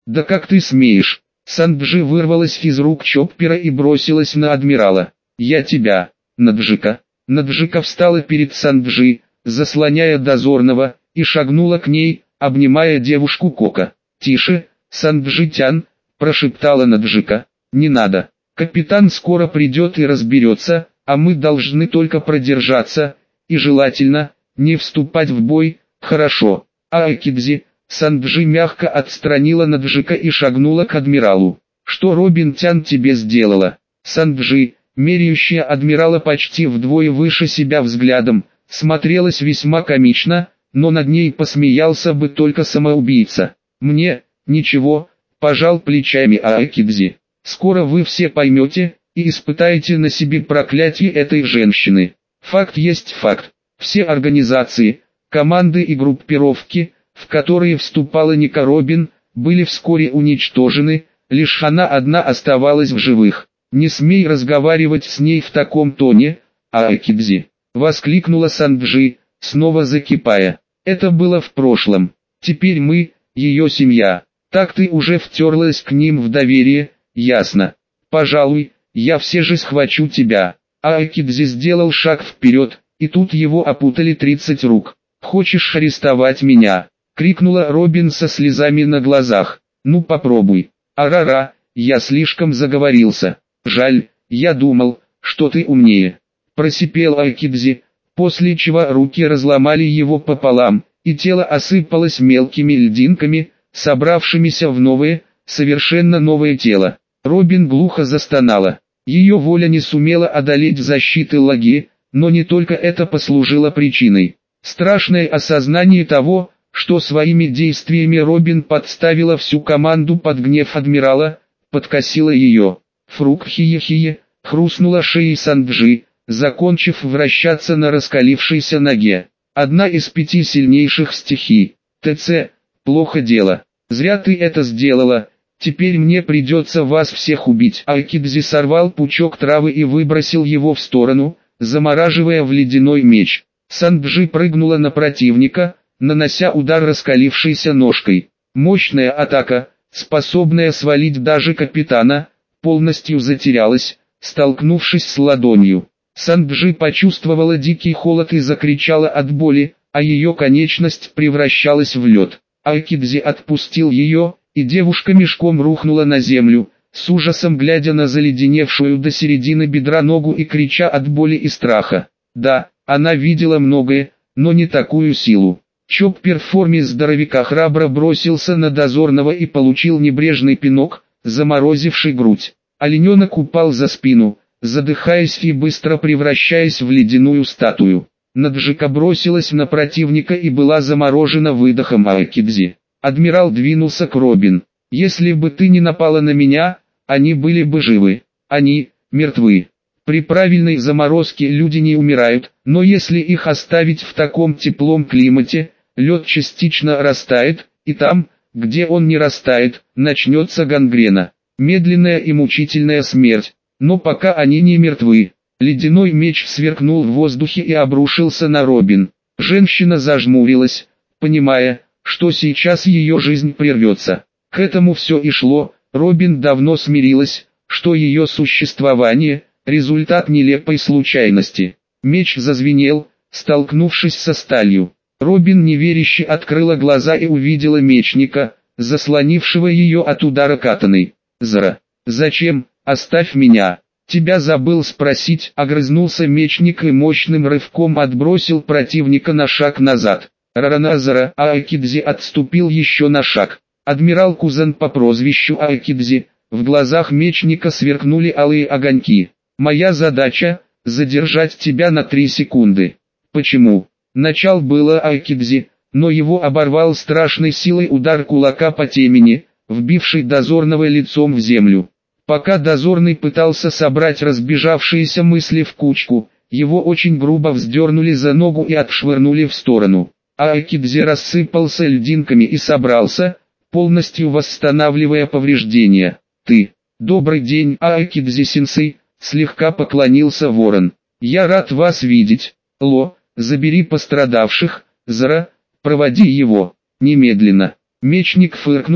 Да как ты смеешь? Санджи вырвалась из рук Чоппера и бросилась на адмирала. Я тебя, Наджика. Наджика встала перед Санджи, заслоняя дозорного, и шагнула к ней, обнимая девушку Кока. «Тише, Санджитян», – прошептала Наджика. «Не надо. Капитан скоро придет и разберется, а мы должны только продержаться, и желательно, не вступать в бой, хорошо». Айкидзи, Санджи мягко отстранила Наджика и шагнула к адмиралу. «Что Робин-тян тебе сделала?» Санджи, меряющая адмирала почти вдвое выше себя взглядом, смотрелась весьма комично, но над ней посмеялся бы только самоубийца. «Мне, ничего», – пожал плечами Айкидзи. «Скоро вы все поймете, и испытаете на себе проклятие этой женщины. Факт есть факт. Все организации, команды и группировки, в которые вступала Ника Робин, были вскоре уничтожены, лишь она одна оставалась в живых. Не смей разговаривать с ней в таком тоне, Айкидзи», – воскликнула Санджи, снова закипая. «Это было в прошлом. Теперь мы, ее семья. Так ты уже втерлась к ним в доверие, ясно? Пожалуй, я все же схвачу тебя». Айкидзи сделал шаг вперед, и тут его опутали 30 рук. «Хочешь арестовать меня?» — крикнула Робин со слезами на глазах. «Ну попробуй». «Арара, я слишком заговорился. Жаль, я думал, что ты умнее». Просипел Айкидзи, после чего руки разломали его пополам, и тело осыпалось мелкими льдинками, собравшимися в новое, совершенно новое тело. Робин глухо застонала. Ее воля не сумела одолеть защиты Лаги, но не только это послужило причиной. Страшное осознание того, что своими действиями Робин подставила всю команду под гнев адмирала, подкосило ее. Фрук хие-хие, хрустнула шеей Санджи, закончив вращаться на раскалившейся ноге. Одна из 5 сильнейших стихий. ТЦ, плохо дело. Зря ты это сделала. Теперь мне придется вас всех убить. Айкидзи сорвал пучок травы и выбросил его в сторону, замораживая в ледяной меч. Санджи прыгнула на противника, нанося удар раскалившейся ножкой. Мощная атака, способная свалить даже капитана, полностью затерялась, столкнувшись с ладонью. Санджи почувствовала дикий холод и закричала от боли, а ее конечность превращалась в лед. Айкидзи отпустил ее, и девушка мешком рухнула на землю, с ужасом глядя на заледеневшую до середины бедра ногу и крича от боли и страха. Да, она видела многое, но не такую силу. Чоппер в форме здоровяка храбро бросился на дозорного и получил небрежный пинок, заморозивший грудь. Олененок упал за спину, задыхаясь и быстро превращаясь в ледяную статую. Наджика бросилась на противника и была заморожена выдохом Айкидзи. Адмирал двинулся к Робин. «Если бы ты не напала на меня, они были бы живы. Они мертвы. При правильной заморозке люди не умирают, но если их оставить в таком теплом климате, лед частично растает, и там, где он не растает, начнется гангрена. Медленная и мучительная смерть. Но пока они не мертвы». Ледяной меч сверкнул в воздухе и обрушился на Робин. Женщина зажмурилась, понимая, что сейчас ее жизнь прервется. К этому все и шло. Робин давно смирилась, что ее существование – результат нелепой случайности. Меч зазвенел, столкнувшись со сталью. Робин неверяще открыла глаза и увидела мечника, заслонившего ее от удара катаной. «Зара, зачем? Оставь меня!» «Тебя забыл спросить», — огрызнулся мечник и мощным рывком отбросил противника на шаг назад. Рараназара Айкидзи отступил еще на шаг. Адмирал Кузан по прозвищу Айкидзи, в глазах мечника сверкнули алые огоньки. «Моя задача — задержать тебя на 3 секунды». «Почему?» Начал было Айкидзи, но его оборвал страшной силой удар кулака по темени, вбивший дозорного лицом в землю. Пока дозорный пытался собрать разбежавшиеся мысли в кучку, его очень грубо вздернули за ногу и отшвырнули в сторону. Айкидзи рассыпался льдинками и собрался, полностью восстанавливая повреждения. «Ты, добрый день, Айкидзи-сенсей», слегка поклонился ворон. «Я рад вас видеть. Ло, забери пострадавших, Зара, проводи его, немедленно». Мечник фыркнул,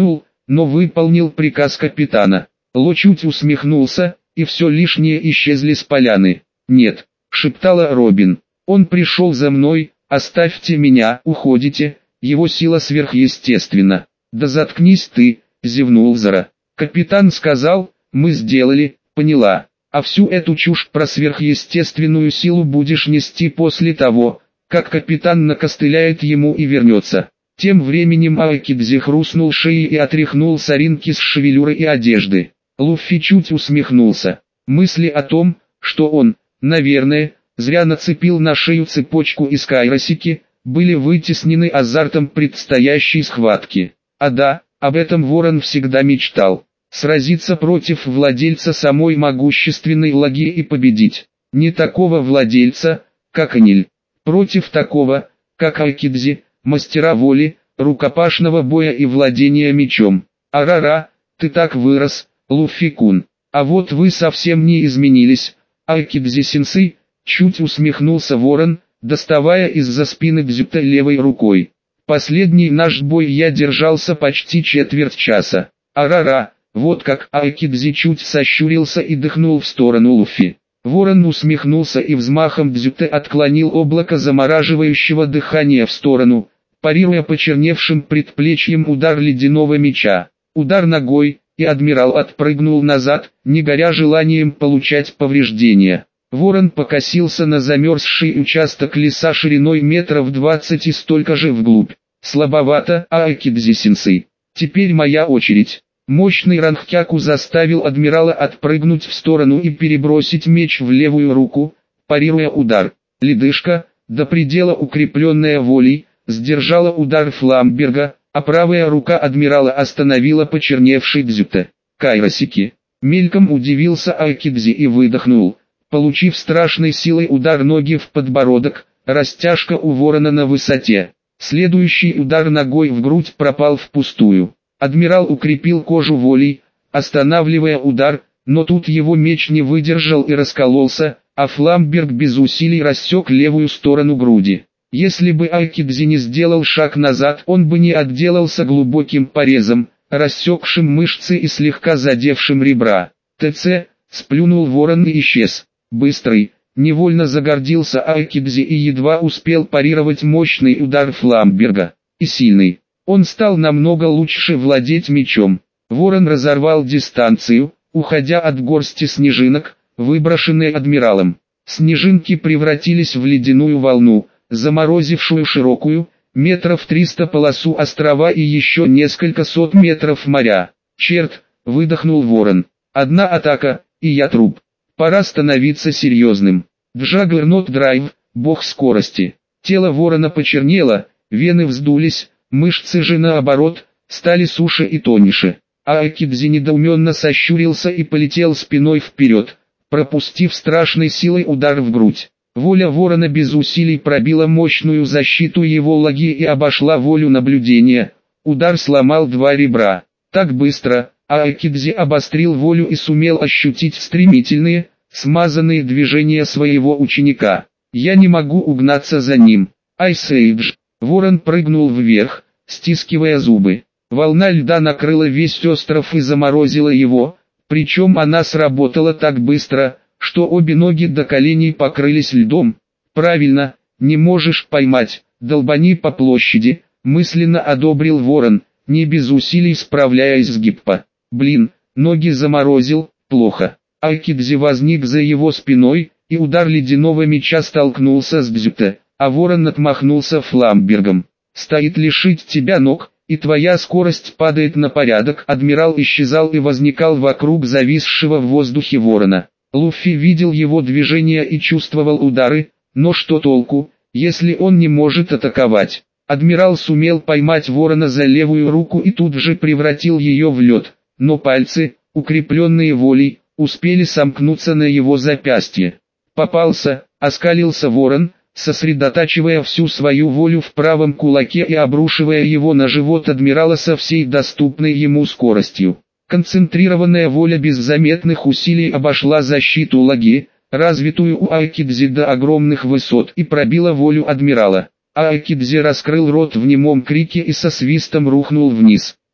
но выполнил приказ капитана. Ло чуть усмехнулся, и все лишнее исчезли с поляны. «Нет», — шептала Робин, — «он пришел за мной, оставьте меня, уходите, его сила сверхъестественна». «Да заткнись ты», — зевнул Зара. «Капитан сказал, мы сделали, поняла, а всю эту чушь про сверхъестественную силу будешь нести после того, как капитан накостыляет ему и вернется». Тем временем Аокидзи хрустнул шеей и отряхнул соринки с шевелюры и одежды. Луффи чуть усмехнулся. Мысли о том, что он, наверное, зря нацепил на шею цепочку из кайросики, были вытеснены азартом предстоящей схватки. А да, об этом Ворон всегда мечтал. Сразиться против владельца самой могущественной лаги и победить. Не такого владельца, как Аниль. Против такого, как Аокидзи, мастера воли, рукопашного боя и владения мечом. Арара, ты так вырос, Луффи-кун. А вот вы совсем не изменились, Аокидзи-сенсей, чуть усмехнулся Ворон, доставая из-за спины Дзюта левой рукой. Последний наш бой я держался почти четверть часа. Арара, вот как. Аокидзи чуть сощурился и дыхнул в сторону Луффи. Ворон усмехнулся и взмахом Дзюта отклонил облако замораживающего дыхания в сторону, парируя почерневшим предплечьем удар ледяного меча. Удар ногой, и адмирал отпрыгнул назад, не горя желанием получать повреждения. Ворон покосился на замерзший участок леса шириной метров 20 и столько же вглубь. Слабовато, Аокидзи-сенсей. Теперь моя очередь. Мощный ранхтяку заставил адмирала отпрыгнуть в сторону и перебросить меч в левую руку, парируя удар. Ледышка, до предела укрепленная волей, сдержала удар Фламберга, а правая рука адмирала остановила почерневший Дзюта. Кайросики. Мельком удивился Аокидзи и выдохнул, получив страшной силой удар ноги в подбородок, растяжка у Ворона на высоте. Следующий удар ногой в грудь пропал впустую. Адмирал укрепил кожу волей, останавливая удар, но тут его меч не выдержал и раскололся, а Фламберг без усилий рассек левую сторону груди. Если бы Аокидзи не сделал шаг назад, он бы не отделался глубоким порезом, рассекшим мышцы и слегка задевшим ребра. ТЦ, сплюнул Ворон и исчез. Быстрый, невольно загордился Аокидзи и едва успел парировать мощный удар Фламберга. И сильный. Он стал намного лучше владеть мечом. Ворон разорвал дистанцию, уходя от горсти снежинок, выброшенной адмиралом. Снежинки превратились в ледяную волну, заморозившую широкую, метров 300 полосу острова и еще несколько сот метров моря. «Черт!» — выдохнул Ворон. «Одна атака, и я труп. Пора становиться серьезным». Джаггернот Драйв, бог скорости. Тело Ворона почернело, вены вздулись, мышцы же наоборот, стали суше и тоньше. Аокидзи недоуменно сощурился и полетел спиной вперед, пропустив страшной силой удар в грудь. Воля Ворона без усилий пробила мощную защиту его лаги и обошла волю наблюдения. Удар сломал два ребра. Так быстро, Аокидзи обострил волю и сумел ощутить стремительные, смазанные движения своего ученика. «Я не могу угнаться за ним. Айсэйдж». Ворон прыгнул вверх, стискивая зубы. Волна льда накрыла весь остров и заморозила его, причем она сработала так быстро, что обе ноги до коленей покрылись льдом. «Правильно, не можешь поймать, долбани по площади», мысленно одобрил Ворон, не без усилий справляясь с гиппо. «Блин, ноги заморозил, плохо». Аокидзи возник за его спиной, и удар ледяного меча столкнулся с Дзюта, а Ворон отмахнулся Фламбергом. «Стоит лишить тебя ног, и твоя скорость падает на порядок». Адмирал исчезал и возникал вокруг зависшего в воздухе Ворона. Луффи видел его движения и чувствовал удары, но что толку, если он не может атаковать? Адмирал сумел поймать Ворона за левую руку и тут же превратил ее в лед, но пальцы, укрепленные волей, успели сомкнуться на его запястье. «Попался», — оскалился Ворон, сосредотачивая всю свою волю в правом кулаке и обрушивая его на живот адмирала со всей доступной ему скоростью. Концентрированная воля без заметных усилий обошла защиту лаги, развитую у Аокидзи до огромных высот, и пробила волю адмирала. Аокидзи раскрыл рот в немом крике и со свистом рухнул вниз.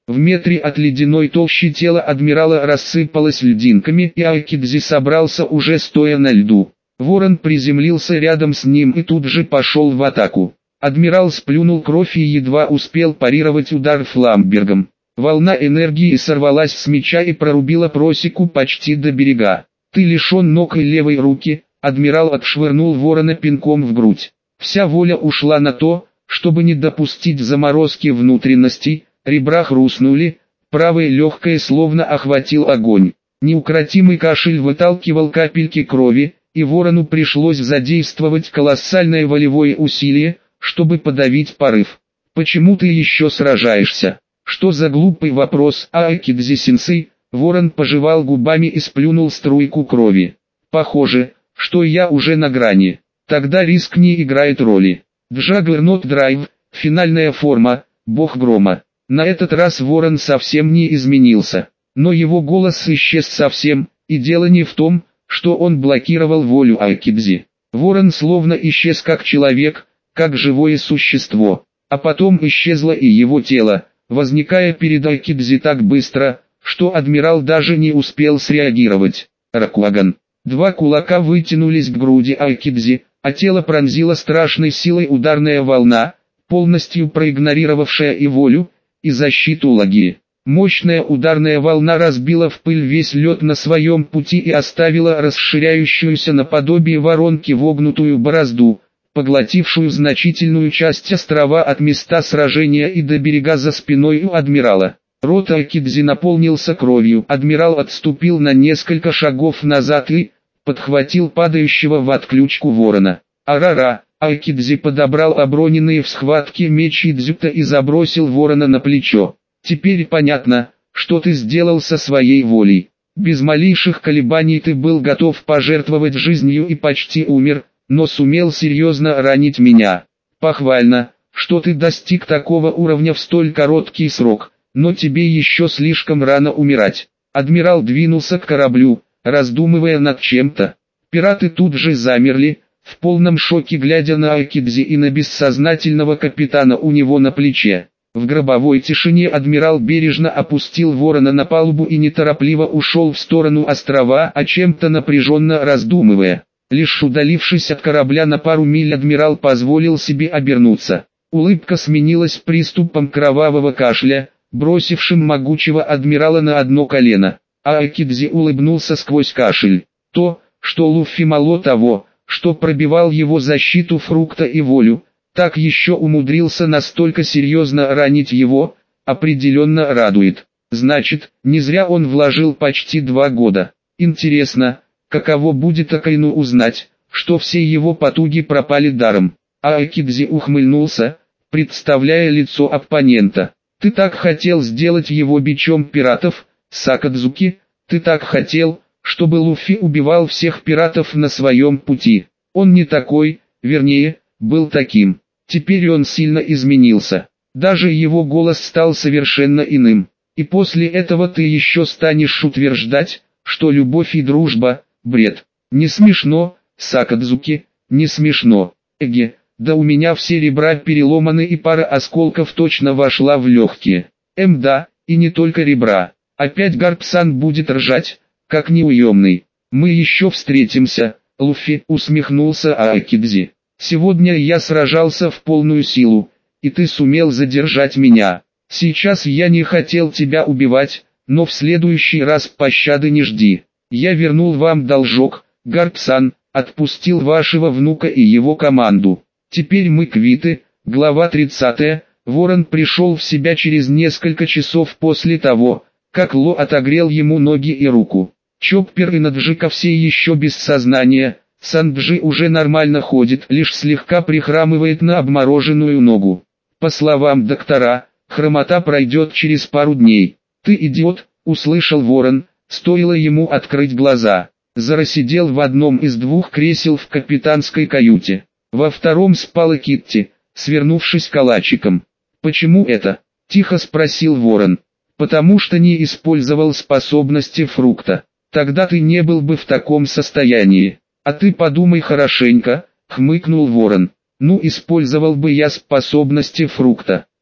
В метре от ледяной толщи тело адмирала рассыпалось льдинками, и Айкидзи собрался уже стоя на льду. Ворон приземлился рядом с ним и тут же пошел в атаку. Адмирал сплюнул кровь и едва успел парировать удар фламбергом. Волна энергии сорвалась с меча и прорубила просеку почти до берега. «Ты лишен ног и левой руки», — адмирал отшвырнул ворона пинком в грудь. Вся воля ушла на то, чтобы не допустить заморозки внутренностей, ребра хрустнули, правое легкое словно охватил огонь. Неукротимый кашель выталкивал капельки крови, и ворону пришлось задействовать колоссальное волевое усилие, чтобы подавить порыв. «Почему ты еще сражаешься?» «Что за глупый вопрос, Айкидзи-сенсей?» Ворон пожевал губами и сплюнул струйку крови. «Похоже, что я уже на грани. Тогда риск не играет роли. Джаггернот Драйв, финальная форма, бог грома». На этот раз Ворон совсем не изменился. Но его голос исчез совсем, и дело не в том, что он блокировал волю Айкидзи. Ворон словно исчез как человек, как живое существо. А потом исчезло и его тело, возникая перед Айкидзи так быстро, что адмирал даже не успел среагировать. Ракуаган. Два кулака вытянулись к груди Айкидзи, а тело пронзила страшной силой ударная волна, полностью проигнорировавшая и волю, и защиту Лаги. Мощная ударная волна разбила в пыль весь лед на своем пути и оставила расширяющуюся наподобие воронки вогнутую борозду, поглотившую значительную часть острова от места сражения и до берега за спиной у адмирала. Рот Айкидзи наполнился кровью. Адмирал отступил на несколько шагов назад и подхватил падающего в отключку ворона. «Арара!» Айкидзи подобрал оброненные в схватке меч и дзюта и забросил ворона на плечо. «Теперь понятно, что ты сделал со своей волей. Без малейших колебаний ты был готов пожертвовать жизнью и почти умер, но сумел серьезно ранить меня. Похвально, что ты достиг такого уровня в столь короткий срок, но тебе еще слишком рано умирать». Адмирал двинулся к кораблю, раздумывая над чем-то. Пираты тут же замерли, в полном шоке глядя на Айкидзи и на бессознательного капитана у него на плече. В гробовой тишине адмирал бережно опустил ворона на палубу и неторопливо ушел в сторону острова, о чем-то напряженно раздумывая. Лишь удалившись от корабля на пару миль, адмирал позволил себе обернуться. Улыбка сменилась приступом кровавого кашля, бросившим могучего адмирала на одно колено. А Айкидзи улыбнулся сквозь кашель. То, что Луффи мало того, что пробивал его защиту фрукта и волю, так еще умудрился настолько серьезно ранить его, определенно радует. Значит, не зря он вложил почти 2 года. Интересно, каково будет Акайну узнать, что все его потуги пропали даром. А Айкидзи ухмыльнулся, представляя лицо оппонента. «Ты так хотел сделать его бичом пиратов, Сакадзуки, ты так хотел, чтобы Луффи убивал всех пиратов на своем пути. Он не такой, вернее, был таким. Теперь он сильно изменился. Даже его голос стал совершенно иным. И после этого ты еще станешь утверждать, что любовь и дружба – бред. Не смешно, Сакадзуки, не смешно. Эге, да у меня все ребра переломаны и пара осколков точно вошла в легкие. Да, и не только ребра. Опять Гарпсан будет ржать, как неуемный. Мы еще встретимся, Луффи, усмехнулся Айкидзи. Сегодня я сражался в полную силу, и ты сумел задержать меня. Сейчас я не хотел тебя убивать, но в следующий раз пощады не жди. Я вернул вам должок, Гарпсан, отпустил вашего внука и его команду. Теперь мы квиты. Глава 30. Ворон пришел в себя через несколько часов после того, как Ло отогрел ему ноги и руку. Чоппер и Наджика все еще без сознания, Санджи уже нормально ходит, лишь слегка прихрамывает на обмороженную ногу. По словам доктора, хромота пройдет через пару дней. «Ты идиот», — услышал Ворон, стоило ему открыть глаза. Зара сидел в одном из 2 кресел в капитанской каюте. Во втором спала Китти, свернувшись калачиком. «Почему это?» — тихо спросил Ворон. «Потому что не использовал способности фрукта. Тогда ты не был бы в таком состоянии. А ты подумай хорошенько», — хмыкнул Ворон. «Ну, использовал бы я способности фрукта.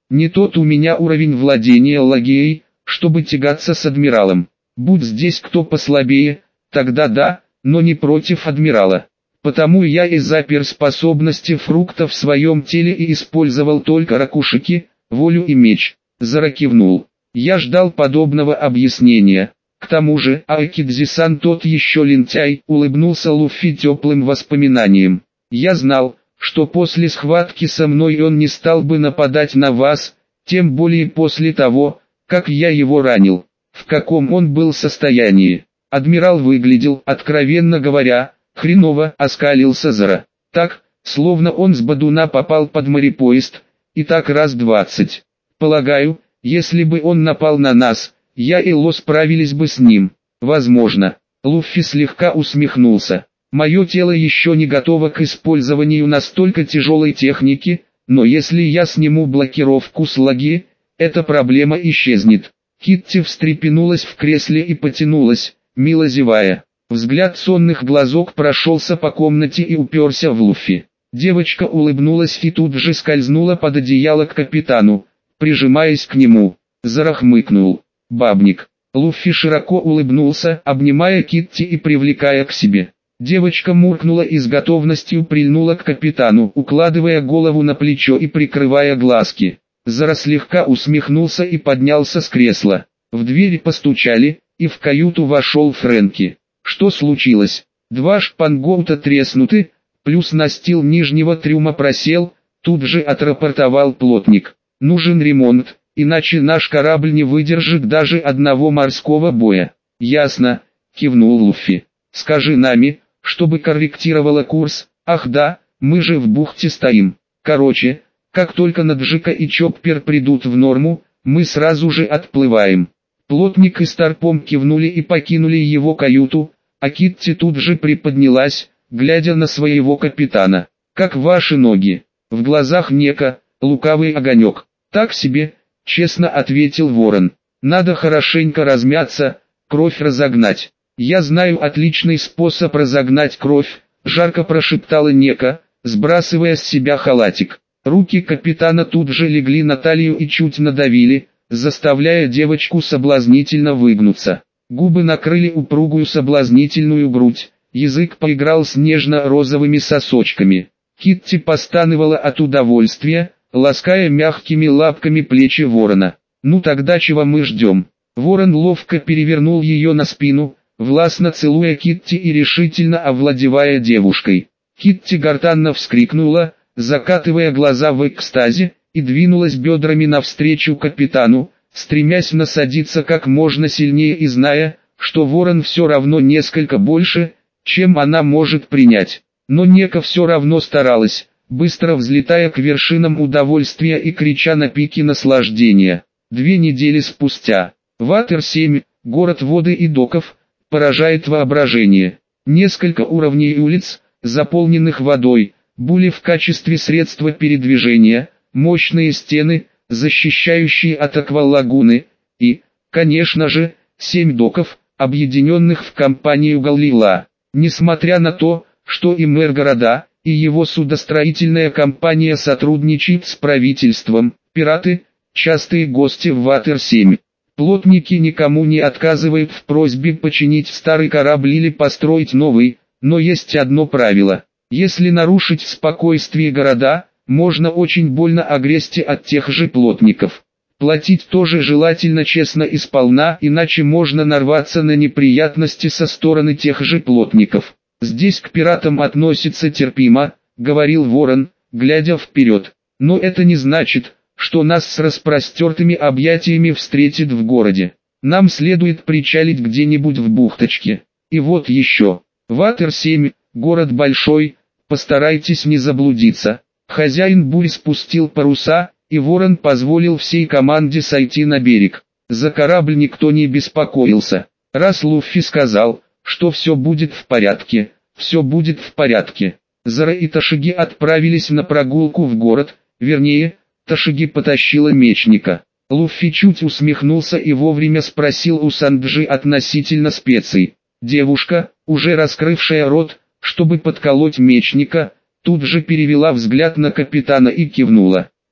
Не тот у меня уровень владения лагеей, чтобы тягаться с адмиралом. Будь здесь кто послабее, тогда да, но не против адмирала. Потому я и запер способности фруктов в своем теле и использовал только ракушики, волю и меч. Зара кивнул. Я ждал подобного объяснения. К тому же, Айкидзи-сан тот еще лентяй, улыбнулся Луффи теплым воспоминанием. Я знал, что после схватки со мной он не стал бы нападать на вас, тем более после того, как я его ранил. В каком он был состоянии? Адмирал выглядел, откровенно говоря, хреново, оскалился Зара. Так, словно он с бодуна попал под морепоезд, и так раз 20. Полагаю, если бы он напал на нас, я и Ло справились бы с ним. Возможно. Луффи слегка усмехнулся. Мое тело еще не готово к использованию настолько тяжелой техники, но если я сниму блокировку с лаги, эта проблема исчезнет. Китти встрепенулась в кресле и потянулась, мило зевая. Взгляд сонных глазок прошелся по комнате и уперся в Луффи. Девочка улыбнулась и тут же скользнула под одеяло к капитану, прижимаясь к нему. Зара хмыкнул. Бабник. Луффи широко улыбнулся, обнимая Китти и привлекая к себе. Девочка муркнула и с готовностью прильнула к капитану, укладывая голову на плечо и прикрывая глазки. Зара слегка усмехнулся и поднялся с кресла. В дверь постучали, и в каюту вошел Фрэнки. Что случилось? 2 шпангоута треснуты, плюс настил нижнего трюма просел, тут же отрапортовал плотник. Нужен ремонт, иначе наш корабль не выдержит даже одного морского боя. Ясно, кивнул Луффи. Скажи Нами, чтобы корректировала курс. Ах да, мы же в бухте стоим. Короче, как только Наджика и Чоппер придут в норму, мы сразу же отплываем. Плотник и Старпом кивнули и покинули его каюту, а Китти тут же приподнялась, глядя на своего капитана. «Как ваши ноги?» В глазах Нека, лукавый огонек. «Так себе», честно ответил Ворон. «Надо хорошенько размяться, кровь разогнать». «Я знаю отличный способ разогнать кровь», жарко прошептала Нека, сбрасывая с себя халатик. Руки капитана тут же легли на талию и чуть надавили, заставляя девочку соблазнительно выгнуться. Губы накрыли упругую соблазнительную грудь, язык поиграл с нежно-розовыми сосочками. Китти постанывала от удовольствия, лаская мягкими лапками плечи ворона. «Ну тогда чего мы ждем?» Ворон ловко перевернул ее на спину, властно целуя Китти и решительно овладевая девушкой. Китти гортанно вскрикнула, закатывая глаза в экстазе, и двинулась бедрами навстречу капитану, стремясь насадиться как можно сильнее и зная, что Ворон все равно несколько больше, чем она может принять. Но Нека все равно старалась, быстро взлетая к вершинам удовольствия и крича на пике наслаждения. 2 недели спустя. Ватер-7, город воды и доков, поражает воображение. Несколько уровней улиц, заполненных водой, були в качестве средства передвижения, мощные стены, защищающие от аквалагуны, и, конечно же, 7 доков, объединенных в компанию Галлила. Несмотря на то, что и мэр города, и его судостроительная компания сотрудничают с правительством, пираты – частые гости в Ватер-7. Плотники никому не отказывают в просьбе починить старый корабль или построить новый, но есть одно правило. Если нарушить спокойствие города, можно очень больно огрести от тех же плотников. Платить тоже желательно честно и сполна, иначе можно нарваться на неприятности со стороны тех же плотников. «Здесь к пиратам относится терпимо», — говорил Ворон, глядя вперед. «Но это не значит, что нас с распростертыми объятиями встретит в городе. Нам следует причалить где-нибудь в бухточке. И вот еще. Ватер-7, город большой, постарайтесь не заблудиться». Хозяин бурь спустил паруса, и Ворон позволил всей команде сойти на берег. За корабль никто не беспокоился. Раз Луффи сказал, что все будет в порядке, все будет в порядке. Зара и Ташиги отправились на прогулку в город, вернее, Ташиги потащила мечника. Луффи чуть усмехнулся и вовремя спросил у Санджи относительно специй. Девушка, уже раскрывшая рот, чтобы подколоть мечника, тут же перевела взгляд на капитана и кивнула.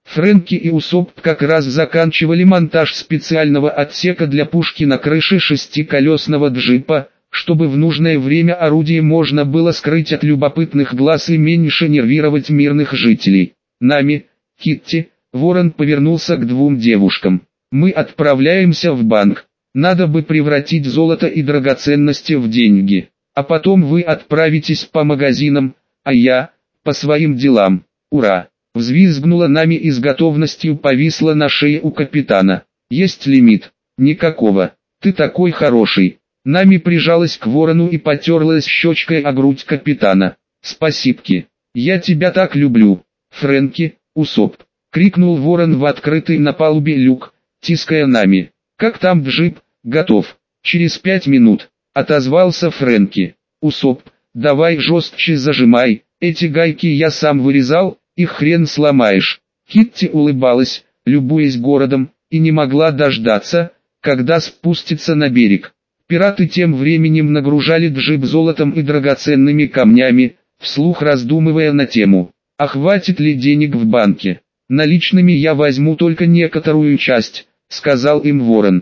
Фрэнки и Усоп как раз заканчивали монтаж специального отсека для пушки на крыше шестиколесного джипа, чтобы в нужное время орудие можно было скрыть от любопытных глаз и меньше нервировать мирных жителей. Нами, Китти, Ворон повернулся к двум девушкам. Мы отправляемся в банк. Надо бы превратить золото и драгоценности в деньги. А потом вы отправитесь по магазинам, а я – по своим делам. Ура! Взвизгнула Нами и с готовностью повисла на шее у капитана. Есть лимит? Никакого. Ты такой хороший. Нами прижалась к Ворону и потерлась щечкой о грудь капитана. Спасибки. Я тебя так люблю. Фрэнки, Усоп. Крикнул Ворон в открытый на палубе люк, тиская Нами. Как там джип? Готов. Через 5 минут. Отозвался Фрэнки. Усоп, давай жестче зажимай. Эти гайки я сам вырезал. Их хрен сломаешь. Китти улыбалась, любуясь городом, и не могла дождаться, когда спустится на берег. Пираты тем временем нагружали джип золотом и драгоценными камнями, вслух раздумывая на тему: а хватит ли денег в банке? Наличными я возьму только некоторую часть, сказал им Ворон.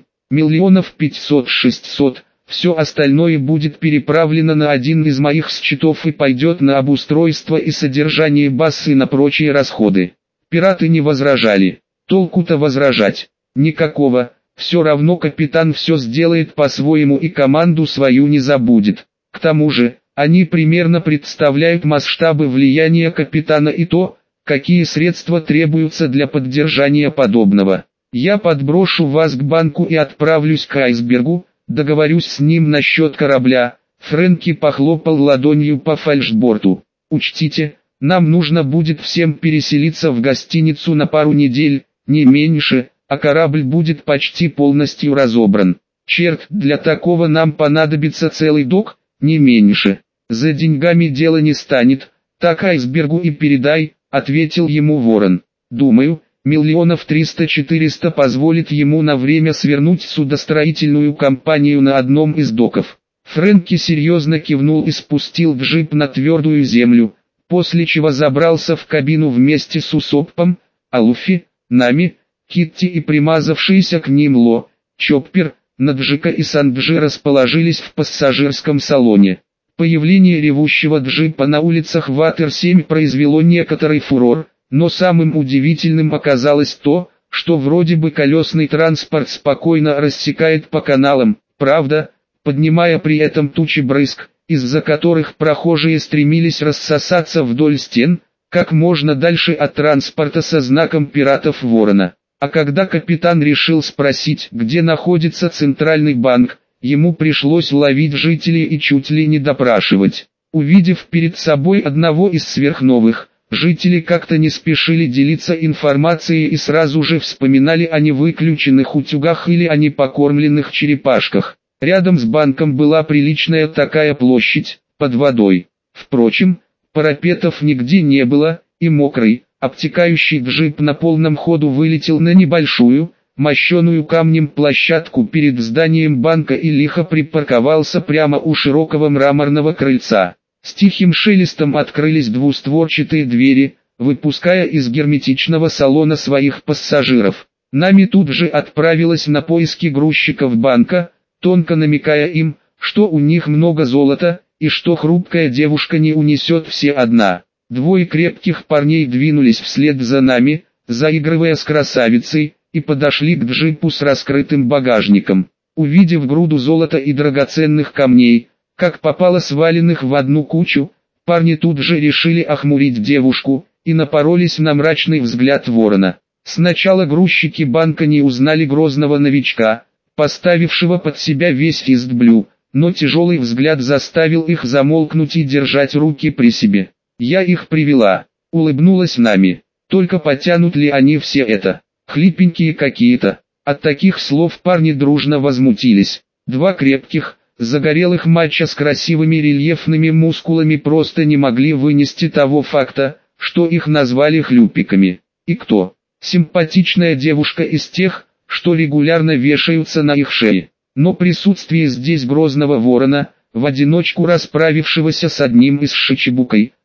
500–600, все остальное будет переправлено на один из моих счетов и пойдет на обустройство и содержание баз и на прочие расходы. Пираты не возражали. Толку-то возражать? Никакого, все равно капитан все сделает по-своему и команду свою не забудет. К тому же, они примерно представляют масштабы влияния капитана и то, какие средства требуются для поддержания подобного. Я подброшу вас к банку и отправлюсь к айсбергу. Договорюсь с ним насчет корабля. Фрэнки похлопал ладонью по фальшборту. Учтите, нам нужно будет всем переселиться в гостиницу на пару недель, не меньше, а корабль будет почти полностью разобран. Черт, для такого нам понадобится целый док, не меньше. За деньгами дело не станет, так айсбергу и передай, ответил ему Ворон. Думаю, 300–400 позволит ему на время свернуть судостроительную компанию на одном из доков. Фрэнки серьезно кивнул и спустил джип на твердую землю, после чего забрался в кабину вместе с Усопом, Алуфи, Нами, Китти и примазавшийся к ним Ло, Чоппер, Наджика и Санджи расположились в пассажирском салоне. Появление ревущего джипа на улицах Ватер-7 произвело некоторый фурор. Но самым удивительным оказалось то, что вроде бы колесный транспорт спокойно рассекает по каналам, правда, поднимая при этом тучи брызг, из-за которых прохожие стремились рассосаться вдоль стен, как можно дальше от транспорта со знаком пиратов Ворона. А когда капитан решил спросить, где находится центральный банк, ему пришлось ловить жителей и чуть ли не допрашивать. Увидев перед собой одного из сверхновых, жители как-то не спешили делиться информацией и сразу же вспоминали о невыключенных утюгах или о непокормленных черепашках. Рядом с банком была приличная такая площадь, под водой. Впрочем, парапетов нигде не было, и мокрый, обтекающий джип на полном ходу вылетел на небольшую, мощеную камнем площадку перед зданием банка и лихо припарковался прямо у широкого мраморного крыльца. С тихим шелестом открылись двустворчатые двери, выпуская из герметичного салона своих пассажиров. Нами тут же отправилась на поиски грузчиков банка, тонко намекая им, что у них много золота, и что хрупкая девушка не унесет все одна. Двое крепких парней двинулись вслед за нами, заигрывая с красавицей, и подошли к джипу с раскрытым багажником. Увидев груду золота и драгоценных камней, как попало сваленных в одну кучу, парни тут же решили охмурить девушку, и напоролись на мрачный взгляд Ворона. Сначала грузчики банка не узнали грозного новичка, поставившего под себя весь Истблю, но тяжелый взгляд заставил их замолкнуть и держать руки при себе. «Я их привела», — улыбнулась Нами. «Только потянут ли они все это? Хлипенькие какие-то». От таких слов парни дружно возмутились. Два крепких, загорелых мачо с красивыми рельефными мускулами просто не могли вынести того факта, что их назвали хлюпиками. И кто? Симпатичная девушка из тех, что регулярно вешаются на их шее. Но присутствие здесь грозного Ворона, в одиночку расправившегося с одним из шичибукой,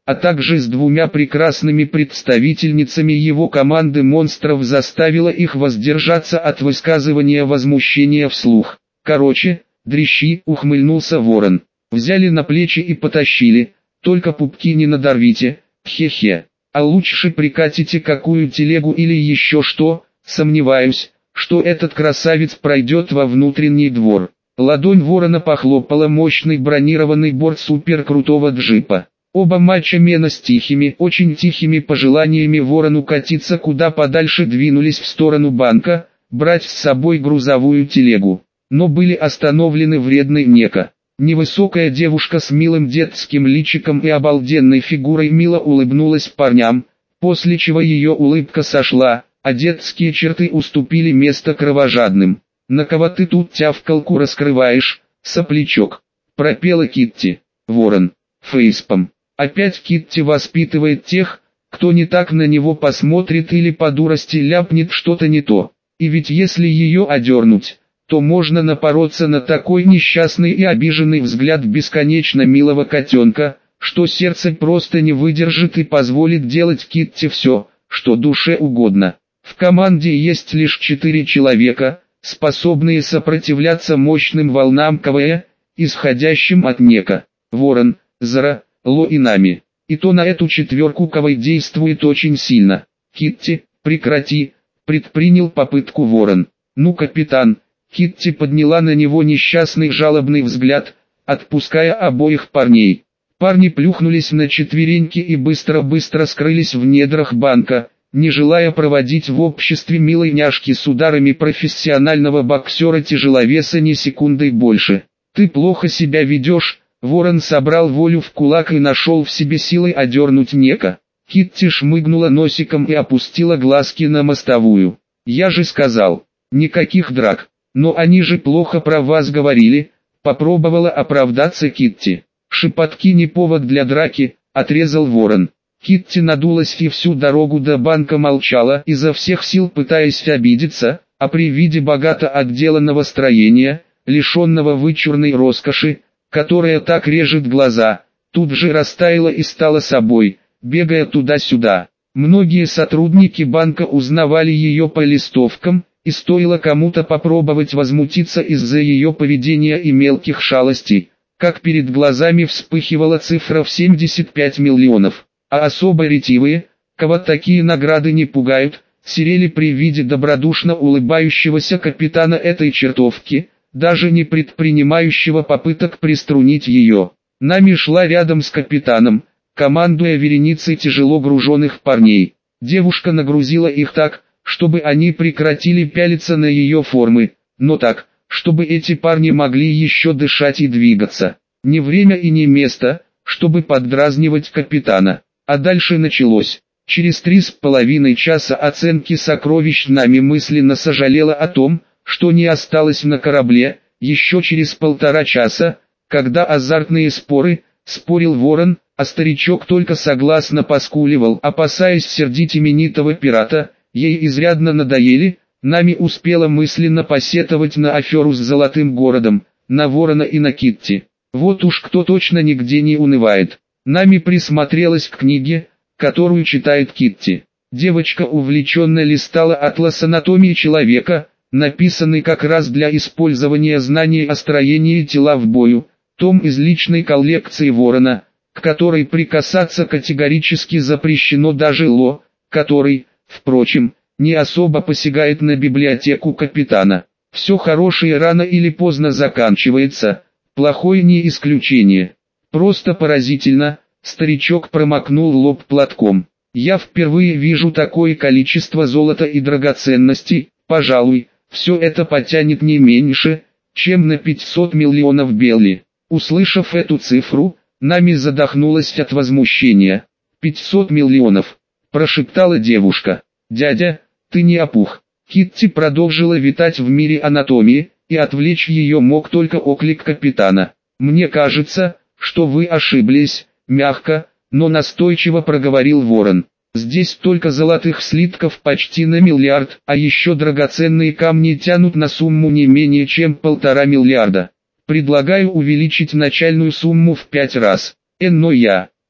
а также с двумя прекрасными представительницами его команды монстров заставило их воздержаться от высказывания возмущения вслух. «Короче, дрищи», — ухмыльнулся ворон. «Взяли на плечи и потащили, только пупки не надорвите, хе-хе. А лучше прикатите какую телегу или еще что, сомневаюсь, что этот красавец пройдет во внутренний двор». Ладонь ворона похлопала мощный бронированный борт суперкрутого джипа. Оба матчамена с тихими, очень тихими пожеланиями ворону катиться куда подальше двинулись в сторону банка, брать с собой грузовую телегу. Но были остановлены вредной Нека. Невысокая девушка с милым детским личиком и обалденной фигурой мило улыбнулась парням, после чего ее улыбка сошла, а детские черты уступили место кровожадным. «На кого ты тут тявкалку раскрываешь, соплячок?» — пропела Китти. Ворон. Фейспам. Опять Китти воспитывает тех, кто не так на него посмотрит или по дурости ляпнет что-то не то. И ведь если ее одернуть, то можно напороться на такой несчастный и обиженный взгляд бесконечно милого котенка, что сердце просто не выдержит и позволит делать Китти все, что душе угодно. В команде есть лишь 4 человека, способные сопротивляться мощным волнам КВЭ, исходящим от Нека. Ворон, Зара, Ло и Нами. И то на эту четверку КВЭ действует очень сильно. «Китти, прекрати», — предпринял попытку ворон. «Ну, капитан». Китти подняла на него несчастный жалобный взгляд, отпуская обоих парней. Парни плюхнулись на четвереньки и быстро-быстро скрылись в недрах банка, не желая проводить в обществе милой няшки с ударами профессионального боксера-тяжеловеса ни секундой больше. «Ты плохо себя ведешь», — ворон собрал волю в кулак и нашел в себе силой одернуть Нека. Китти шмыгнула носиком и опустила глазки на мостовую. «Я же сказал, никаких драк, но они же плохо про вас говорили», — попробовала оправдаться Китти. «Шепотки не повод для драки», — отрезал ворон. Китти надулась и всю дорогу до банка молчала, изо всех сил пытаясь обидеться, а при виде богато отделанного строения, лишенного вычурной роскоши, которая так режет глаза, тут же растаяла и стала собой, бегая туда-сюда. Многие сотрудники банка узнавали ее по листовкам, и стоило кому-то попробовать возмутиться из-за ее поведения и мелких шалостей, как перед глазами вспыхивала цифра в 75 миллионов. А особо ретивые, кого такие награды не пугают, серели при виде добродушно улыбающегося капитана этой чертовки, даже не предпринимающего попыток приструнить ее. Нами шла рядом с капитаном, командуя вереницей тяжело груженных парней. Девушка нагрузила их так, чтобы они прекратили пялиться на ее формы, но так, чтобы эти парни могли еще дышать и двигаться. Не время и не место, чтобы поддразнивать капитана. А дальше началось. Через 3,5 часа оценки сокровищ Нами мысленно сожалела о том, что не осталось на корабле. Еще через 1,5 часа, когда азартные споры, спорил ворон, а старичок только согласно поскуливал, опасаясь сердить именитого пирата, ей изрядно надоели, Нами успела мысленно посетовать на аферу с Золотым городом, на ворона и на Китти. Вот уж кто точно нигде не унывает. Нами присмотрелась к книге, которую читает Китти. Девочка увлеченно листала атлас анатомии человека, написанный как раз для использования знаний о строении тела в бою, том из личной коллекции ворона, к которой прикасаться категорически запрещено даже Ло, который, впрочем, не особо посягает на библиотеку капитана. Все хорошее рано или поздно заканчивается, плохое не исключение. Просто поразительно, старичок промокнул лоб платком. Я впервые вижу такое количество золота и драгоценностей, пожалуй, все это потянет не меньше, чем на 500 миллионов белли. Услышав эту цифру, Нами задохнулась от возмущения. 500 миллионов, прошептала девушка. Дядя, ты не опух. Китти продолжила витать в мире анатомии, и отвлечь ее мог только оклик капитана. Мне кажется, что вы ошиблись, мягко, но настойчиво проговорил ворон. Здесь только золотых слитков почти на миллиард, а еще драгоценные камни тянут на сумму не менее чем 1,5 миллиарда. Предлагаю увеличить начальную сумму в 5 раз. Но я,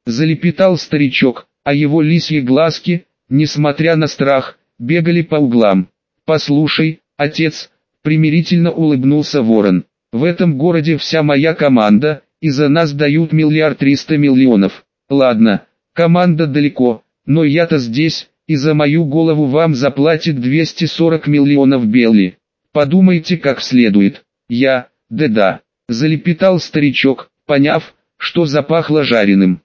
залепетал старичок, а его лисьи глазки, несмотря на страх, бегали по углам. «Послушай, отец», — примирительно улыбнулся Ворон, — «в этом городе вся моя команда, и за нас дают 1 300 000 000. Ладно, команда далеко, но я-то здесь, и за мою голову вам заплатит 240 миллионов белли. Подумайте как следует». Да, залепетал старичок, поняв, что запахло жареным.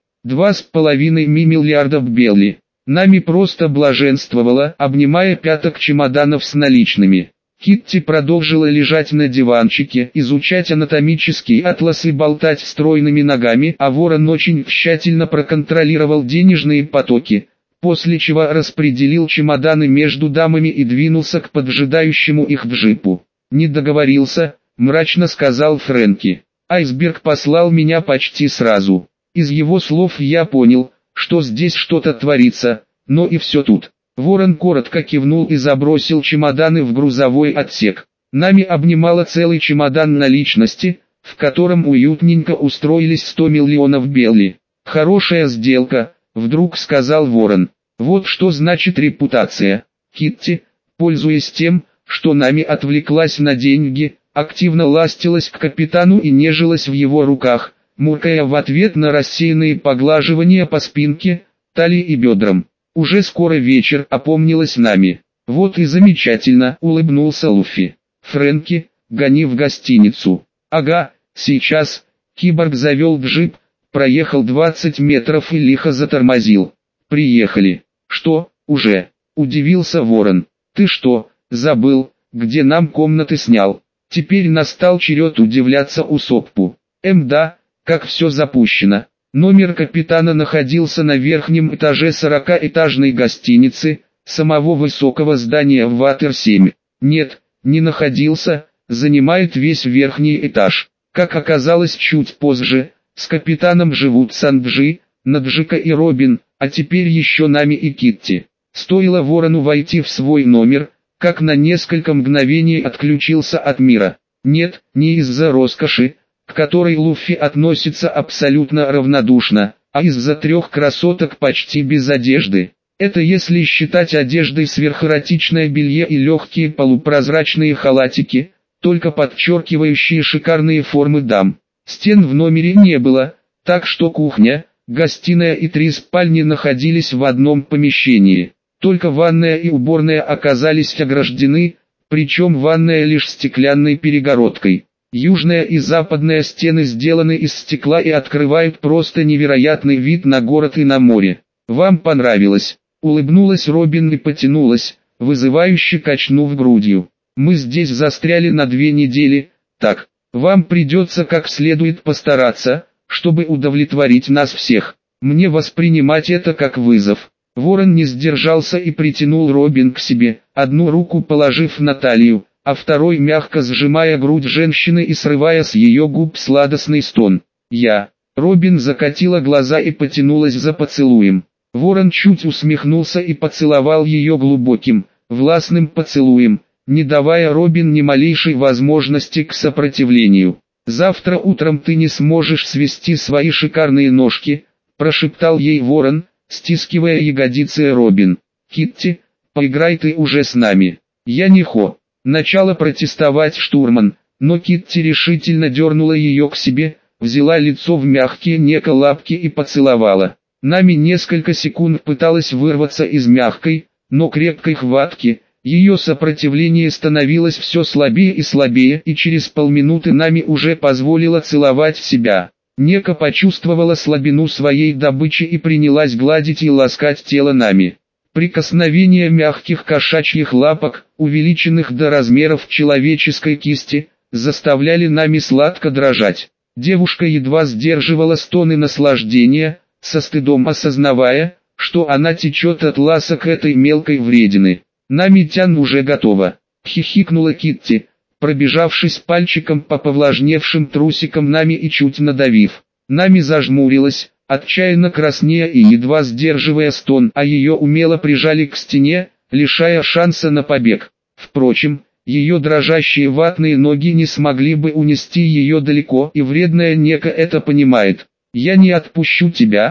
2,5 миллиардов белли. Нами просто блаженствовала, обнимая пяток чемоданов с наличными. Китти продолжила лежать на диванчике, изучать анатомический атлас и болтать стройными ногами, а Ворон очень тщательно проконтролировал денежные потоки, после чего распределил чемоданы между дамами и двинулся к поджидающему их джипу. «Не договорился», — мрачно сказал Фрэнки. «Айсберг послал меня почти сразу. Из его слов я понял, что здесь что-то творится, но и все тут». Ворон коротко кивнул и забросил чемоданы в грузовой отсек. Нами обнимало целый чемодан наличности, в котором уютненько устроились 100 миллионов белли. «Хорошая сделка», — вдруг сказал Ворон. «Вот что значит репутация». Китти, пользуясь тем, что Нами отвлеклась на деньги, активно ластилась к капитану и нежилась в его руках, муркая в ответ на рассеянные поглаживания по спинке, талии и бедрам. «Уже скоро вечер», — опомнилась Нами. «Вот и замечательно», — улыбнулся Луффи. «Фрэнки, гони в гостиницу». «Ага, сейчас». Киборг завел джип, проехал 20 метров и лихо затормозил. «Приехали». «Что, уже?» — удивился Ворон. «Ты что, забыл, где нам комнаты снял?» Теперь настал черед удивляться Усоппу. Да, как все запущено. Номер капитана находился на верхнем этаже 40-этажной гостиницы, самого высокого здания в Ватер-7. Нет, не находился, занимает весь верхний этаж. Как оказалось чуть позже, с капитаном живут Санджи, Наджика и Робин, а теперь еще Нами и Китти. Стоило Ворону войти в свой номер, как на несколько мгновений отключился от мира. Нет, не из-за роскоши, к которой Луффи относится абсолютно равнодушно, а из-за 3 красоток почти без одежды. Это если считать одеждой сверхэротичное белье и легкие полупрозрачные халатики, только подчеркивающие шикарные формы дам. Стен в номере не было, так что кухня, гостиная и 3 спальни находились в одном помещении. Только ванная и уборная оказались ограждены, причем ванная лишь стеклянной перегородкой. Южная и западная стены сделаны из стекла и открывают просто невероятный вид на город и на море. «Вам понравилось?» — улыбнулась Робин и потянулась, вызывающе качнув грудью. «Мы здесь застряли на 2 недели, так, вам придется как следует постараться, чтобы удовлетворить нас всех. Мне воспринимать это как вызов». Ворон не сдержался и притянул Робин к себе, одну руку положив на талию, а второй мягко сжимая грудь женщины и срывая с ее губ сладостный стон. Робин закатила глаза и потянулась за поцелуем. Ворон чуть усмехнулся и поцеловал ее глубоким, властным поцелуем, не давая Робин ни малейшей возможности к сопротивлению. «Завтра утром ты не сможешь свести свои шикарные ножки», — прошептал ей Ворон, стискивая ягодицы Робин. «Китти, поиграй ты уже с нами». «Я не хо». Начала протестовать штурман, но Китти решительно дернула ее к себе, взяла лицо в мягкие лапки и поцеловала. Нами несколько секунд пыталась вырваться из мягкой, но крепкой хватки. Ее сопротивление становилось все слабее и слабее, и через полминуты Нами уже позволила целовать себя. Нека почувствовала слабину своей добычи и принялась гладить и ласкать тело Нами. Прикосновения мягких кошачьих лапок, увеличенных до размеров человеческой кисти, заставляли Нами сладко дрожать. Девушка едва сдерживала стоны наслаждения, со стыдом осознавая, что она течет от ласок этой мелкой вредины. «Нами тян уже готова», — хихикнула Китти, пробежавшись пальчиком по повлажневшим трусикам Нами и чуть надавив. Нами зажмурилась, отчаянно краснея и едва сдерживая стон, а ее умело прижали к стене, лишая шанса на побег. Впрочем, ее дрожащие ватные ноги не смогли бы унести ее далеко, и вредная Нека это понимает. «Я не отпущу тебя», —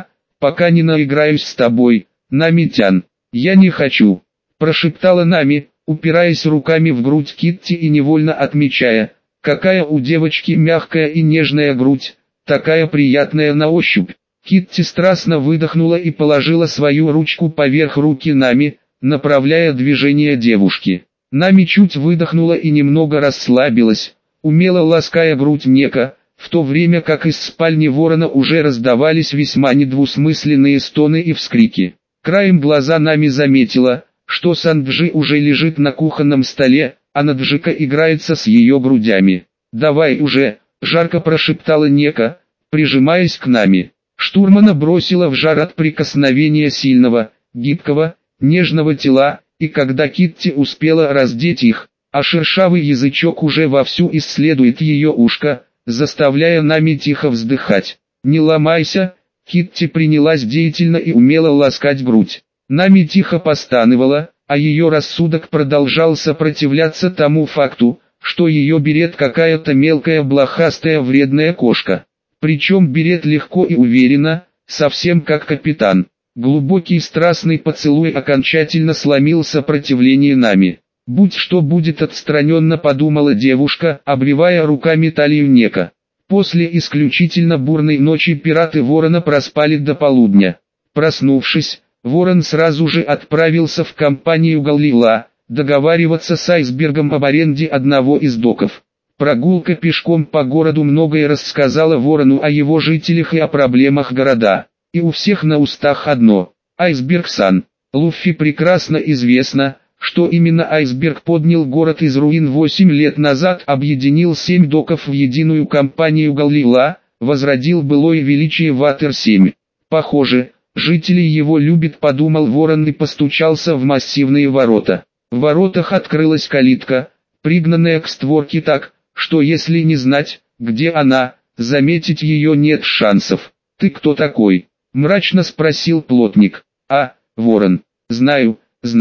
пока не наиграюсь с тобой, Нами-тян. Я не хочу, прошептала Нами, упираясь руками в грудь Китти и невольно отмечая, какая у девочки мягкая и нежная грудь, такая приятная на ощупь. Китти страстно выдохнула и положила свою ручку поверх руки Нами, направляя движение девушки. Нами чуть выдохнула и немного расслабилась, умело лаская грудь Нека, в то время как из спальни Ворона уже раздавались весьма недвусмысленные стоны и вскрики. Краем глаза Нами заметила, что Санджи уже лежит на кухонном столе, а Наджика играется с ее грудями. «Давай уже», — жарко прошептала Нека, прижимаясь к Нами. Штурмана бросила в жар от прикосновения сильного, гибкого, нежного тела, и когда Китти успела раздеть их, а шершавый язычок уже вовсю исследует ее ушко, заставляя Нами тихо вздыхать. «Не ломайся», Китти принялась деятельно и умело ласкать грудь. Нами тихо постанывала, а ее рассудок продолжал сопротивляться тому факту, что ее берет какая-то мелкая блохастая вредная кошка. Причем берет легко и уверенно, совсем как капитан. Глубокий страстный поцелуй окончательно сломил сопротивление Нами. «Будь что будет», отстраненно подумала девушка, обвивая руками талию Нека. После исключительно бурной ночи пираты Ворона проспали до полудня. Проснувшись, Ворон сразу же отправился в компанию Галлила, договариваться с Айсбергом об аренде одного из доков. Прогулка пешком по городу многое рассказала Ворону о его жителях и о проблемах города. И у всех на устах одно – Айсберг-сан. Луффи прекрасно известно, что именно Айсберг поднял город из руин 8 лет назад, объединил 7 доков в единую компанию Галлила, возродил былое величие Ватер-7. Похоже, жители его любят, подумал Ворон и постучался в массивные ворота. В воротах открылась калитка, пригнанная к створке так, что если не знать, где она, заметить ее нет шансов. «Ты кто такой?» – мрачно спросил плотник. «А, Ворон, знаю.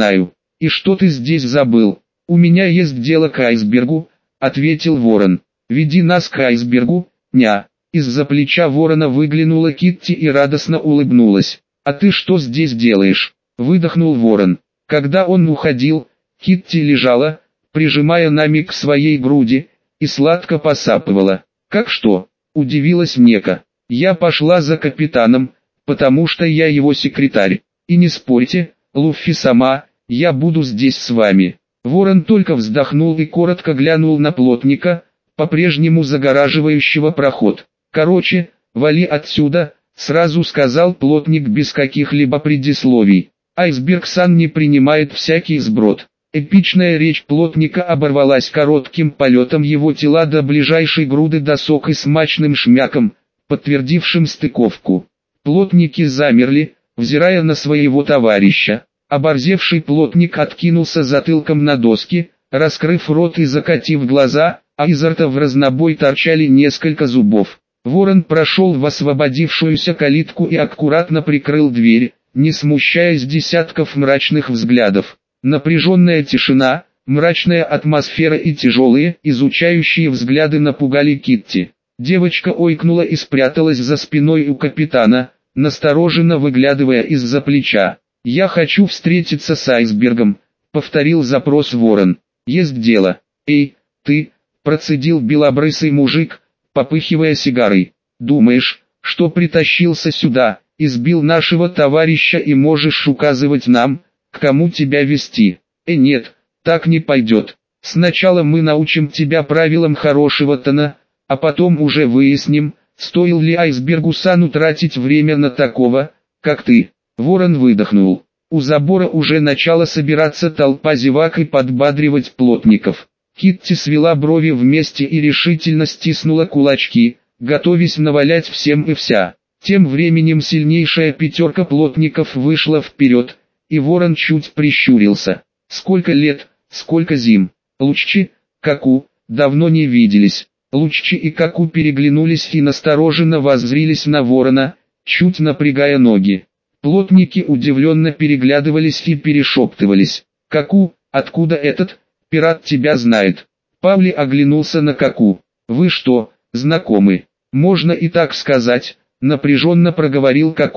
И что ты здесь забыл?» «У меня есть дело к Айсбергу», — ответил Ворон. «Веди нас к Айсбергу, ня». Из-за плеча Ворона выглянула Китти и радостно улыбнулась. «А ты что здесь делаешь?» — выдохнул Ворон. Когда он уходил, Китти лежала, прижимая Нами к своей груди, и сладко посапывала. «Как что?» — удивилась Нека. «Я пошла за капитаном, потому что я его секретарь. И не спорьте, Луффи сама, я буду здесь с вами». Ворон только вздохнул и коротко глянул на плотника, по-прежнему загораживающего проход. «Короче, вали отсюда», — сразу сказал плотник без каких-либо предисловий. «Айсберг-сан не принимает всякий сброд». Эпичная речь плотника оборвалась коротким полетом его тела до ближайшей груды досок и смачным шмяком, подтвердившим стыковку. Плотники замерли, взирая на своего товарища. Оборзевший плотник откинулся затылком на доски, раскрыв рот и закатив глаза, а изо рта в разнобой торчали несколько зубов. Ворон прошел в освободившуюся калитку и аккуратно прикрыл дверь, не смущаясь десятков мрачных взглядов. Напряженная тишина, мрачная атмосфера и тяжелые, изучающие взгляды напугали Китти. Девочка ойкнула и спряталась за спиной у капитана, настороженно выглядывая из-за плеча. «Я хочу встретиться с Айсбергом», — повторил запрос Ворон. «Есть дело». «Эй, ты», — процедил белобрысый мужик, попыхивая сигарой. «Думаешь, что притащился сюда, избил нашего товарища и можешь указывать нам, к кому тебя вести?» Нет, так не пойдет. Сначала мы научим тебя правилам хорошего тона, а потом уже выясним, стоил ли Айсбергу-сану тратить время на такого, как ты». Ворон выдохнул. У забора уже начала собираться толпа зевак и подбадривать плотников. Китти свела брови вместе и решительно стиснула кулачки, готовясь навалять всем и вся. Тем временем сильнейшая пятерка плотников вышла вперед, и Ворон чуть прищурился. Сколько лет, сколько зим. Луччи, Каку, давно не виделись. Луччи и Каку переглянулись и настороженно воззрились на Ворона, чуть напрягая ноги. Плотники удивленно переглядывались и перешептывались. «Каку, откуда этот пират тебя знает?» Павли оглянулся на Каку. «Вы что, знакомы?» «Можно и так сказать», напряженно проговорил Каку.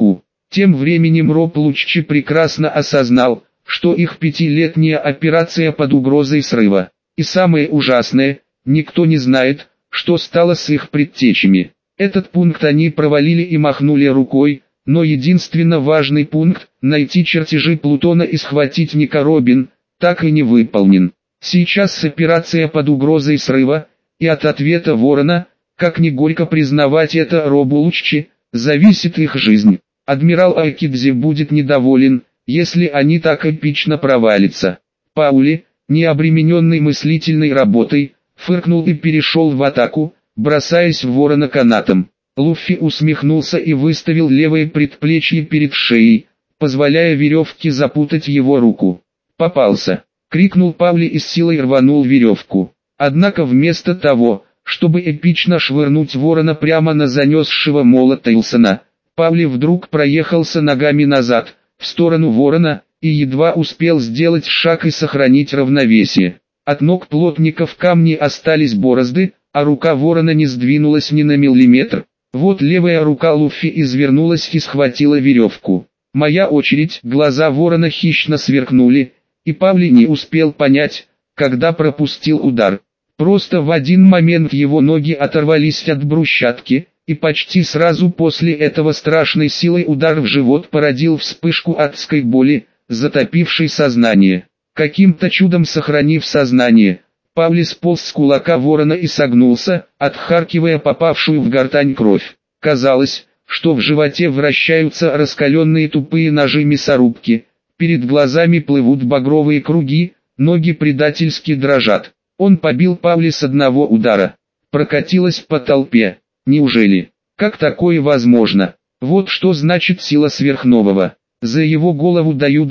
Тем временем Роб Луччи прекрасно осознал, что их 5-летняя операция под угрозой срыва. И самое ужасное, никто не знает, что стало с их предтечами. Этот пункт они провалили и махнули рукой, но единственно важный пункт – найти чертежи Плутона и схватить Ника Робин – так и не выполнен. Сейчас операция под угрозой срыва, и от ответа Ворона, как ни горько признавать это Робу Луччи, зависит их жизнь. Адмирал Айкидзи будет недоволен, если они так эпично провалятся. Паули, не обремененный мыслительной работой, фыркнул и перешел в атаку, бросаясь в Ворона канатом. Луффи усмехнулся и выставил левое предплечье перед шеей, позволяя веревке запутать его руку. «Попался!» — крикнул Паули и с силой рванул веревку. Однако вместо того, чтобы эпично швырнуть Ворона прямо на занесшего молот Тейлсона, Паули вдруг проехался ногами назад, в сторону Ворона, и едва успел сделать шаг и сохранить равновесие. От ног плотника в камне остались борозды, а рука Ворона не сдвинулась ни на миллиметр. Вот левая рука Луффи извернулась и схватила веревку. «Моя очередь!» Глаза Ворона хищно сверкнули, и Паули не успел понять, когда пропустил удар. Просто в один момент его ноги оторвались от брусчатки, и почти сразу после этого страшной силой удар в живот породил вспышку адской боли, затопившей сознание. Каким-то чудом сохранив сознание, Паули сполз с кулака Ворона и согнулся, отхаркивая попавшую в гортань кровь. Казалось, что в животе вращаются раскаленные тупые ножи мясорубки, перед глазами плывут багровые круги, ноги предательски дрожат. Он побил Паули с одного удара. Прокатилась по толпе. Неужели? Как такое возможно? Вот что значит сила сверхнового. За его голову дают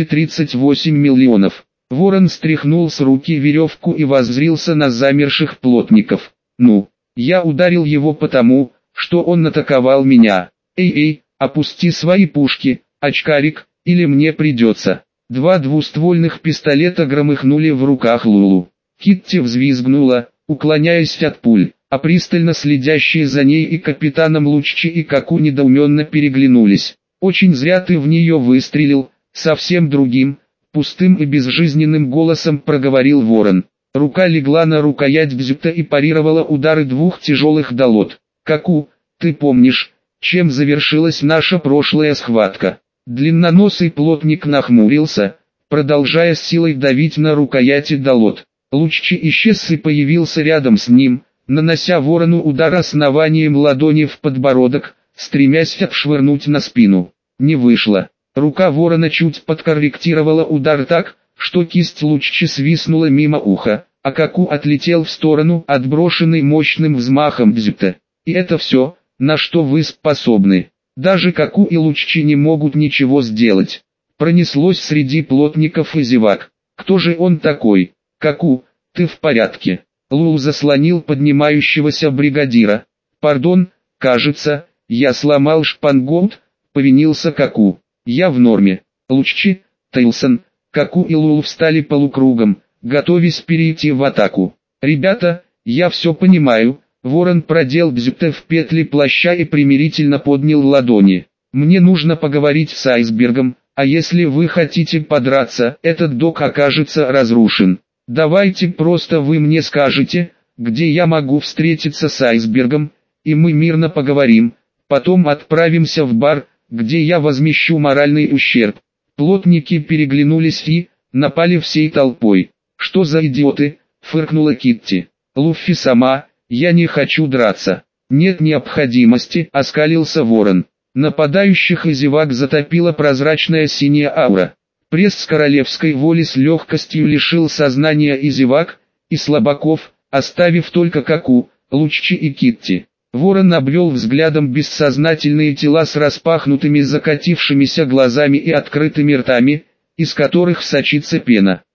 238 миллионов. Ворон стряхнул с руки веревку и воззрился на замерших плотников. Ну, я ударил его потому, что он атаковал меня. Эй, опусти свои пушки, очкарик, или мне придется. Два двуствольных пистолета громыхнули в руках Лулу. Китти взвизгнула, уклоняясь от пуль, а пристально следящие за ней и капитаном Луччи и Каку недоуменно переглянулись. «Очень зря ты в нее выстрелил», совсем другим, пустым и безжизненным голосом проговорил Ворон. Рука легла на рукоять дзюта и парировала удары двух тяжелых долот. «Каку, ты помнишь, чем завершилась наша прошлая схватка?» Длинноносый плотник нахмурился, продолжая с силой давить на рукояти долот. Луччи исчез и появился рядом с ним, нанося Ворону удар основанием ладони в подбородок, стремясь отшвырнуть на спину. Не вышло. Рука Ворона чуть подкорректировала удар так, что кисть Луччи свиснула мимо уха, а Каку отлетел в сторону, отброшенный мощным взмахом дзюта. И это все, на что вы способны. Даже Каку и Луччи не могут ничего сделать. Пронеслось среди плотников и зевак. Кто же он такой? Каку, ты в порядке? Лулу заслонил поднимающегося бригадира. Пардон, кажется, я сломал шпангоут, повинился Каку. Я в норме. Луччи, Тейлсон, Каку и Лулу встали полукругом, готовясь перейти в атаку. Ребята, я все понимаю. Ворон продел дзюта в петли плаща и примирительно поднял ладони. Мне нужно поговорить с айсбергом, а если вы хотите подраться, этот док окажется разрушен. Давайте просто вы мне скажете, где я могу встретиться с айсбергом, и мы мирно поговорим, потом отправимся в бар, где я возмещу моральный ущерб. Плотники переглянулись и напали всей толпой. Что за идиоты, фыркнула Китти. Луффи сама, я не хочу драться. Нет необходимости, оскалился Ворон. Нападающих и зевак затопила прозрачная синяя аура. Пресс с королевской воли с легкостью лишил сознания и зевак, и слабаков, оставив только Каку, Луччи и Китти. Ворон обвел взглядом бессознательные тела с распахнутыми закатившимися глазами и открытыми ртами, из которых сочится пена.